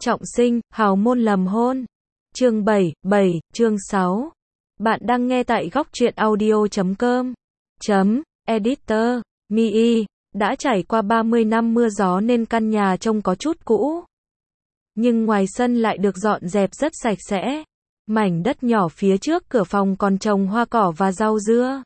Trọng sinh, hào môn lầm hôn. Chương 7, chương 6. Bạn đang nghe tại góc truyện audio.com. Editor, Mi đã trải qua 30 năm mưa gió nên căn nhà trông có chút cũ. Nhưng ngoài sân lại được dọn dẹp rất sạch sẽ. Mảnh đất nhỏ phía trước cửa phòng còn trồng hoa cỏ và rau dưa.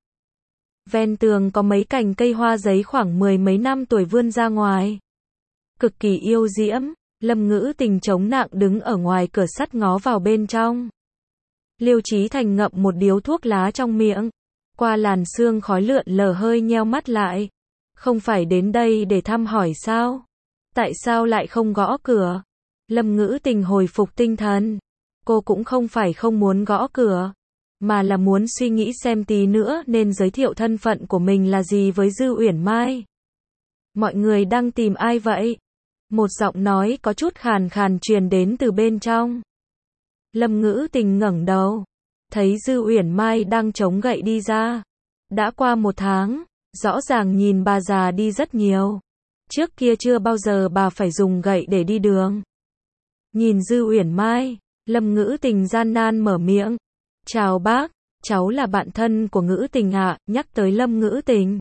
Ven tường có mấy cành cây hoa giấy khoảng 10 mấy năm tuổi vươn ra ngoài. Cực kỳ yêu diễm, Lâm Ngữ Tình chống nạng đứng ở ngoài cửa sắt ngó vào bên trong. Liêu Chí Thành ngậm một điếu thuốc lá trong miệng. Qua làn sương khói lượn lờ hơi nheo mắt lại. Không phải đến đây để thăm hỏi sao? Tại sao lại không gõ cửa? Lâm Ngữ Tình hồi phục tinh thần. Cô cũng không phải không muốn gõ cửa, mà là muốn suy nghĩ xem tí nữa nên giới thiệu thân phận của mình là gì với Dư Uyển Mai. Mọi người đang tìm ai vậy? Một giọng nói có chút khàn khàn truyền đến từ bên trong. Lâm Ngữ Tình ngẩng đầu, thấy Dư Uyển Mai đang chống gậy đi ra. Đã qua 1 tháng, rõ ràng nhìn bà già đi rất nhiều. Trước kia chưa bao giờ bà phải dùng gậy để đi đường. Nhìn Dư Uyển Mai, Lâm Ngữ Tình gian nan mở miệng. Chào bác, cháu là bạn thân của Ngữ Tình ạ. Nhắc tới Lâm Ngữ Tình,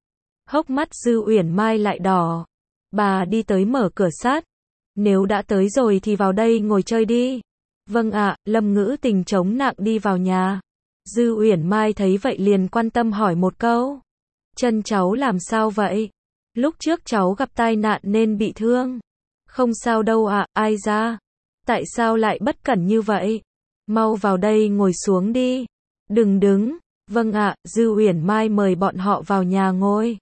hốc mắt Dư Uyển Mai lại đỏ. Bà đi tới mở cửa sắt. Nếu đã tới rồi thì vào đây ngồi chơi đi. Vâng ạ. Lâm Ngữ Tình chống nạng đi vào nhà. Dư Uyển Mai thấy vậy liền quan tâm hỏi một câu. Chân cháu làm sao vậy? Lúc trước cháu gặp tai nạn nên bị thương. Không sao đâu ạ. Ai ra? Tại sao lại bất cẩn như vậy? Mau vào đây ngồi xuống đi. Đừng đứng. Vâng ạ. Dư Uyển Mai mời bọn họ vào nhà ngồi.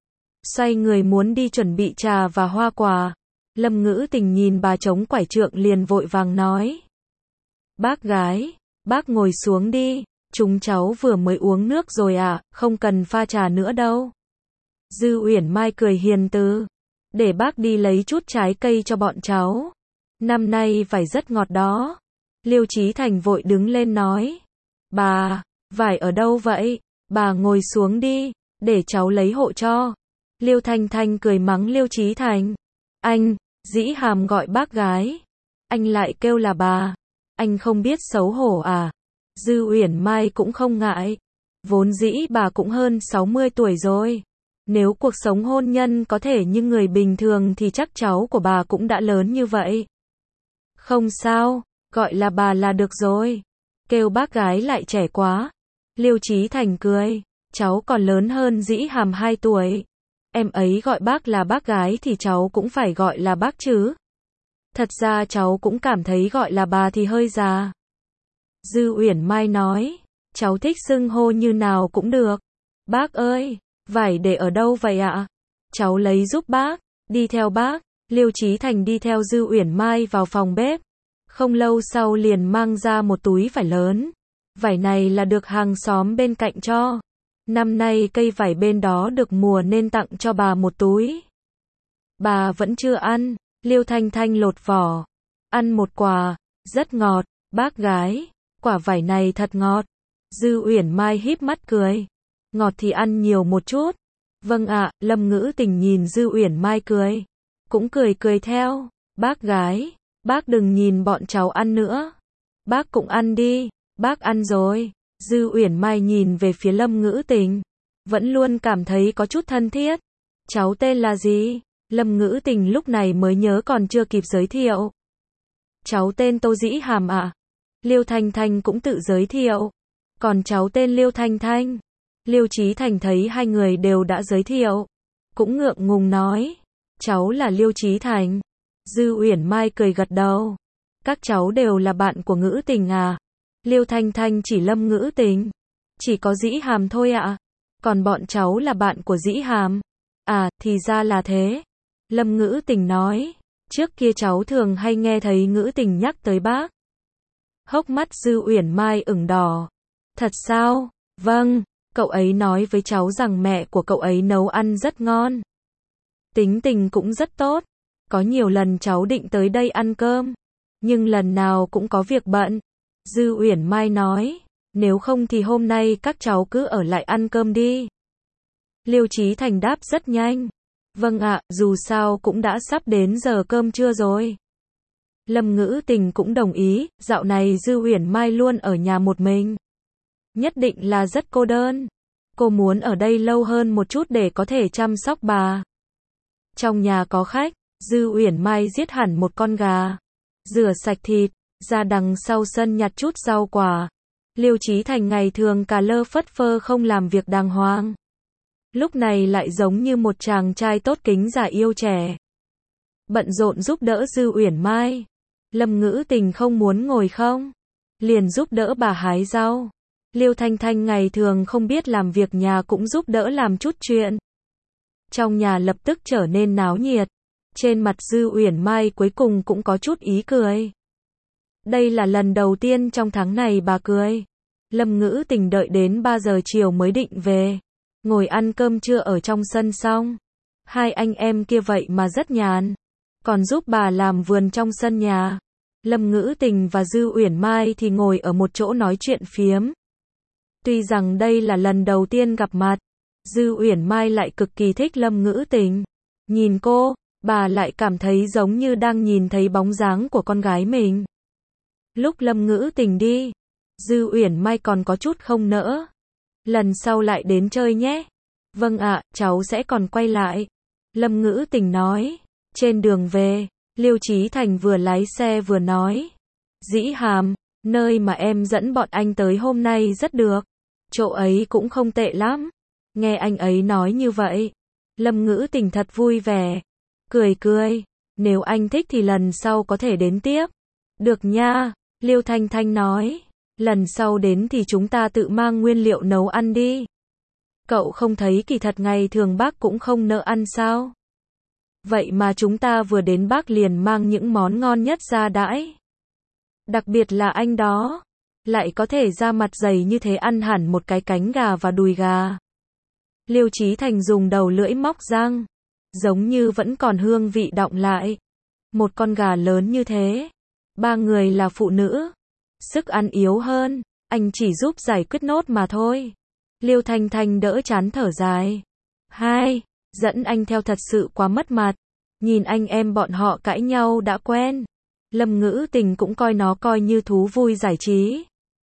Xoay người muốn đi chuẩn bị trà và hoa quả. Lâm Ngữ Tình nhìn bà chống quải trượng liền vội vàng nói. Bác gái, bác ngồi xuống đi. Chúng cháu vừa mới uống nước rồi ạ, không cần pha trà nữa đâu. Dư Uyển Mai cười hiền từ. Để bác đi lấy chút trái cây cho bọn cháu. Năm nay vải rất ngọt đó. Liêu Chí Thành vội đứng lên nói. Bà, vải ở đâu vậy? Bà ngồi xuống đi, để cháu lấy hộ cho. Liêu Thanh Thanh cười mắng Liêu Chí Thành. Anh, Dĩ Hàm gọi bác gái. Anh lại kêu là bà. Anh không biết xấu hổ à? Dư Uyển Mai cũng không ngại. Vốn dĩ bà cũng hơn 60 tuổi rồi. Nếu cuộc sống hôn nhân có thể như người bình thường thì chắc cháu của bà cũng đã lớn như vậy. Không sao, gọi là bà là được rồi. Kêu bác gái lại trẻ quá. Liêu Chí Thành cười. Cháu còn lớn hơn Dĩ Hàm 2 tuổi. Em ấy gọi bác là bác gái thì cháu cũng phải gọi là bác chứ. Thật ra cháu cũng cảm thấy gọi là bà thì hơi già. Dư Uyển Mai nói. Cháu thích xưng hô như nào cũng được. Bác ơi, vải để ở đâu vậy ạ? Cháu lấy giúp bác. Đi theo bác. Liêu Chí Thành đi theo Dư Uyển Mai vào phòng bếp. Không lâu sau liền mang ra một túi vải lớn. Vải này là được hàng xóm bên cạnh cho. Năm nay cây vải bên đó được mùa nên tặng cho bà một túi. Bà vẫn chưa ăn. Liêu Thanh Thanh lột vỏ. Ăn một quả. Rất ngọt. Bác gái, quả vải này thật ngọt. Dư Uyển Mai híp mắt cười. Ngọt thì ăn nhiều một chút. Vâng ạ. Lâm Ngữ Tình nhìn Dư Uyển Mai cười. Cũng cười theo. Bác gái, bác đừng nhìn bọn cháu ăn nữa. Bác cũng ăn đi. Bác ăn rồi. Dư Uyển Mai nhìn về phía Lâm Ngữ Tình. Vẫn luôn cảm thấy có chút thân thiết. Cháu tên là gì? Lâm Ngữ Tình lúc này mới nhớ còn chưa kịp giới thiệu. Cháu tên Tô Dĩ Hàm ạ. Liêu Thanh Thanh cũng tự giới thiệu. Còn cháu tên Liêu Thanh Thanh. Liêu Chí Thành thấy hai người đều đã giới thiệu. Cũng ngượng ngùng nói. Cháu là Liêu Chí Thành. Dư Uyển Mai cười gật đầu. Các cháu đều là bạn của Ngữ Tình à? Liêu Thanh Thanh chỉ Lâm Ngữ Tình. Chỉ có Dĩ Hàm thôi ạ. Còn bọn cháu là bạn của Dĩ Hàm. À, thì ra là thế. Lâm Ngữ Tình nói. Trước kia cháu thường hay nghe thấy Ngữ Tình nhắc tới bác. Hốc mắt Dư Uyển Mai ửng đỏ. Thật sao? Vâng, cậu ấy nói với cháu rằng mẹ của cậu ấy nấu ăn rất ngon. Tính tình cũng rất tốt. Có nhiều lần cháu định tới đây ăn cơm. Nhưng lần nào cũng có việc bận. Dư Uyển Mai nói. Nếu không thì hôm nay các cháu cứ ở lại ăn cơm đi. Liêu Chí Thành đáp rất nhanh. Vâng ạ, dù sao cũng đã sắp đến giờ cơm trưa rồi. Lâm Ngữ Tình cũng đồng ý, dạo này Dư Uyển Mai luôn ở nhà một mình. Nhất định là rất cô đơn. Cô muốn ở đây lâu hơn một chút để có thể chăm sóc bà. Trong nhà có khách, Dư Uyển Mai giết hẳn một con gà, rửa sạch thịt, ra đằng sau sân nhặt chút rau quả. Liêu Chí Thành ngày thường cà lơ phất phơ không làm việc đàng hoàng. Lúc này lại giống như một chàng trai tốt kính già yêu trẻ. Bận rộn giúp đỡ Dư Uyển Mai. Lâm Ngữ Tình không muốn ngồi không, liền giúp đỡ bà hái rau. Liêu Thanh Thanh ngày thường không biết làm việc nhà cũng giúp đỡ làm chút chuyện. Trong nhà lập tức trở nên náo nhiệt. Trên mặt Dư Uyển Mai cuối cùng cũng có chút ý cười. Đây là lần đầu tiên trong tháng này bà cười. Lâm Ngữ Tình đợi đến 3 giờ chiều mới định về. Ngồi ăn cơm trưa ở trong sân xong. Hai anh em kia vậy mà rất nhàn. Còn giúp bà làm vườn trong sân nhà. Lâm Ngữ Tình và Dư Uyển Mai thì ngồi ở một chỗ nói chuyện phiếm. Tuy rằng đây là lần đầu tiên gặp mặt, Dư Uyển Mai lại cực kỳ thích Lâm Ngữ Tình. Nhìn cô, bà lại cảm thấy giống như đang nhìn thấy bóng dáng của con gái mình. Lúc Lâm Ngữ Tình đi, Dư Uyển Mai còn có chút không nỡ. Lần sau lại đến chơi nhé. Vâng ạ, cháu sẽ còn quay lại. Lâm Ngữ Tình nói. Trên đường về, Liêu Chí Thành vừa lái xe vừa nói. Dĩ Hàm, nơi mà em dẫn bọn anh tới hôm nay rất được. Chỗ ấy cũng không tệ lắm. Nghe anh ấy nói như vậy, Lâm Ngữ Tình thật vui vẻ. Cười cười, nếu anh thích thì lần sau có thể đến tiếp. Được nha, Liêu Thanh Thanh nói. Lần sau đến thì chúng ta tự mang nguyên liệu nấu ăn đi. Cậu không thấy kỳ thật ngày thường bác cũng không nỡ ăn sao? Vậy mà chúng ta vừa đến bác liền mang những món ngon nhất ra đãi. Đặc biệt là anh đó, lại có thể ra mặt dày như thế ăn hẳn một cái cánh gà và đùi gà. Liêu Chí Thành dùng đầu lưỡi móc răng, giống như vẫn còn hương vị đọng lại. Một con gà lớn như thế, 3 người là phụ nữ, sức ăn yếu hơn, anh chỉ giúp giải quyết nốt mà thôi. Liêu Thanh Thanh đỡ chán thở dài. Hai, dẫn anh theo thật sự quá mất mặt. Nhìn anh em bọn họ cãi nhau đã quen. Lâm Ngữ Tình cũng coi nó coi như thú vui giải trí.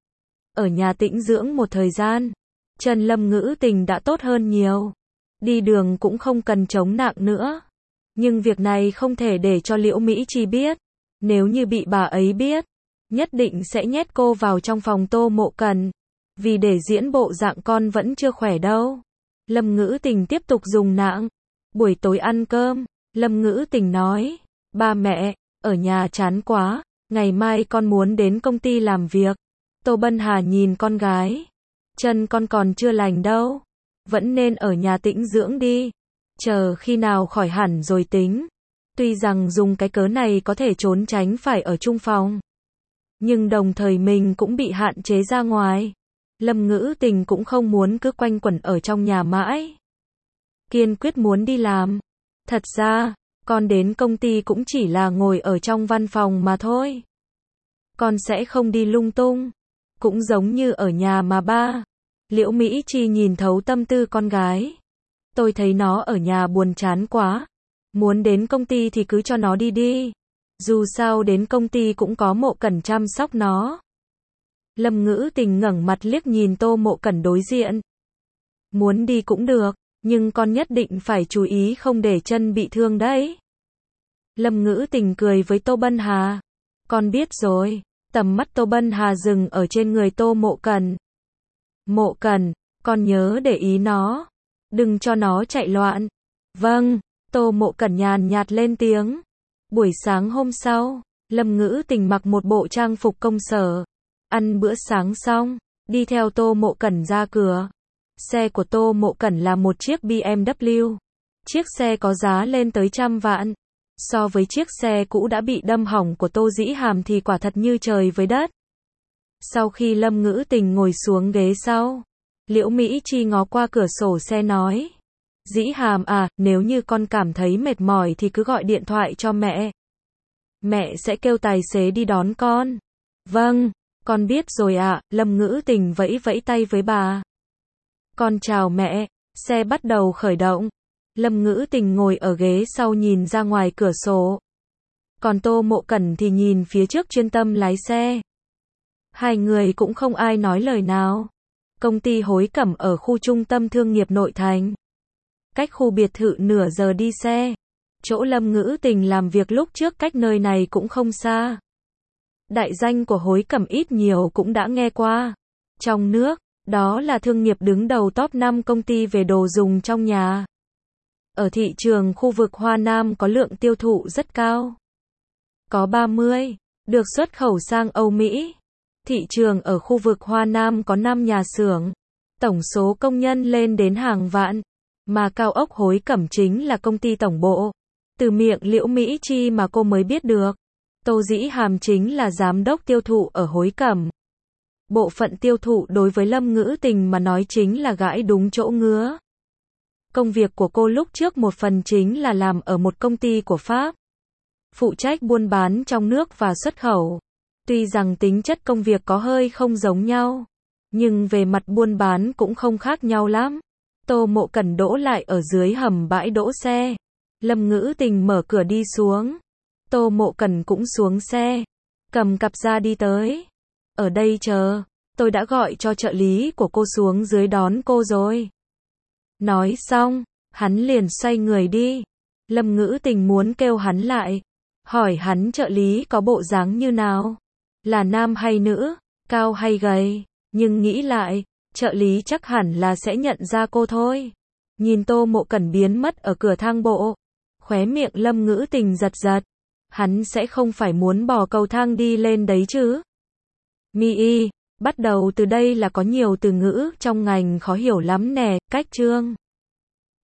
Ở nhà tĩnh dưỡng một thời gian, chân Lâm Ngữ Tình đã tốt hơn nhiều. Đi đường cũng không cần chống nặng nữa. Nhưng việc này không thể để cho Liễu Mỹ Chi biết. Nếu như bị bà ấy biết, nhất định sẽ nhét cô vào trong phòng Tô Mộ Cần. Vì để diễn bộ dạng con vẫn chưa khỏe đâu. Lâm Ngữ Tình tiếp tục dùng nặng. Buổi tối ăn cơm, Lâm Ngữ Tình nói. Ba mẹ, ở nhà chán quá, ngày mai con muốn đến công ty làm việc. Tô Bân Hà nhìn con gái. Chân con còn chưa lành đâu. Vẫn nên ở nhà tĩnh dưỡng đi. Chờ khi nào khỏi hẳn rồi tính. Tuy rằng dùng cái cớ này có thể trốn tránh phải ở chung phòng. Nhưng đồng thời mình cũng bị hạn chế ra ngoài. Lâm Ngữ Tình cũng không muốn cứ quanh quẩn ở trong nhà mãi. Kiên quyết muốn đi làm. Thật ra, con đến công ty cũng chỉ là ngồi ở trong văn phòng mà thôi. Con sẽ không đi lung tung. Cũng giống như ở nhà mà ba. Liễu Mỹ Chi nhìn thấu tâm tư con gái. Tôi thấy nó ở nhà buồn chán quá. Muốn đến công ty thì cứ cho nó đi đi. Dù sao đến công ty cũng có Mộ Cẩn chăm sóc nó. Lâm Ngữ Tình ngẩng mặt liếc nhìn Tô Mộ Cẩn đối diện. Muốn đi cũng được, nhưng con nhất định phải chú ý không để chân bị thương đấy. Lâm Ngữ Tình cười với Tô Bân Hà. Con biết rồi. Tầm mắt Tô Bân Hà dừng ở trên người Tô Mộ Cẩn. Mộ Cẩn, con nhớ để ý nó. Đừng cho nó chạy loạn. Vâng, Tô Mộ Cẩn nhàn nhạt lên tiếng. Buổi sáng hôm sau, Lâm Ngữ Tình mặc một bộ trang phục công sở. Ăn bữa sáng xong, đi theo Tô Mộ Cẩn ra cửa. Xe của Tô Mộ Cẩn là một chiếc BMW. Chiếc xe có giá lên tới 100 vạn. So với chiếc xe cũ đã bị đâm hỏng của Tô Dĩ Hàm thì quả thật như trời với đất. Sau khi Lâm Ngữ Tình ngồi xuống ghế sau, Liễu Mỹ Chi ngó qua cửa sổ xe nói. Dĩ Hàm à, nếu như con cảm thấy mệt mỏi thì cứ gọi điện thoại cho mẹ. Mẹ sẽ kêu tài xế đi đón con. Vâng, con biết rồi ạ, Lâm Ngữ Tình vẫy vẫy tay với bà. Con chào mẹ, xe bắt đầu khởi động. Lâm Ngữ Tình ngồi ở ghế sau nhìn ra ngoài cửa sổ. Còn Tô Mộ Cẩn thì nhìn phía trước chuyên tâm lái xe. Hai người cũng không ai nói lời nào. Công ty Hối Cẩm ở khu trung tâm thương nghiệp nội thành. Cách khu biệt thự nửa giờ đi xe. Chỗ Lâm Ngữ Tình làm việc lúc trước cách nơi này cũng không xa. Đại danh của Hối Cẩm ít nhiều cũng đã nghe qua. Trong nước, đó là thương nghiệp đứng đầu top 5 công ty về đồ dùng trong nhà. Ở thị trường khu vực Hoa Nam có lượng tiêu thụ rất cao. Có 30, được xuất khẩu sang Âu Mỹ. Thị trường ở khu vực Hoa Nam có 5 nhà xưởng. Tổng số công nhân lên đến hàng vạn. Mà cao ốc Hối Cẩm chính là công ty tổng bộ. Từ miệng Liễu Mỹ Chi mà cô mới biết được. Tô Dĩ Hàm chính là giám đốc tiêu thụ ở Hối Cẩm. Bộ phận tiêu thụ đối với Lâm Ngữ Tình mà nói chính là gãi đúng chỗ ngứa. Công việc của cô lúc trước một phần chính là làm ở một công ty của Pháp. Phụ trách buôn bán trong nước và xuất khẩu. Tuy rằng tính chất công việc có hơi không giống nhau, nhưng về mặt buôn bán cũng không khác nhau lắm. Tô Mộ Cẩn đỗ lại ở dưới hầm bãi đỗ xe. Lâm Ngữ Tình mở cửa đi xuống. Tô Mộ Cẩn cũng xuống xe. Cầm cặp ra đi tới. Ở đây chờ. Tôi đã gọi cho trợ lý của cô xuống dưới đón cô rồi. Nói xong, hắn liền xoay người đi. Lâm Ngữ Tình muốn kêu hắn lại. Hỏi hắn trợ lý có bộ dáng như nào? Là nam hay nữ? Cao hay gầy? Nhưng nghĩ lại, trợ lý chắc hẳn là sẽ nhận ra cô thôi. Nhìn Tô Mộ Cẩn biến mất ở cửa thang bộ. Khóe miệng Lâm Ngữ Tình giật giật. Hắn sẽ không phải muốn bò cầu thang đi lên đấy chứ? Mi, bắt đầu từ đây là có nhiều từ ngữ trong ngành khó hiểu lắm nè, cách chương.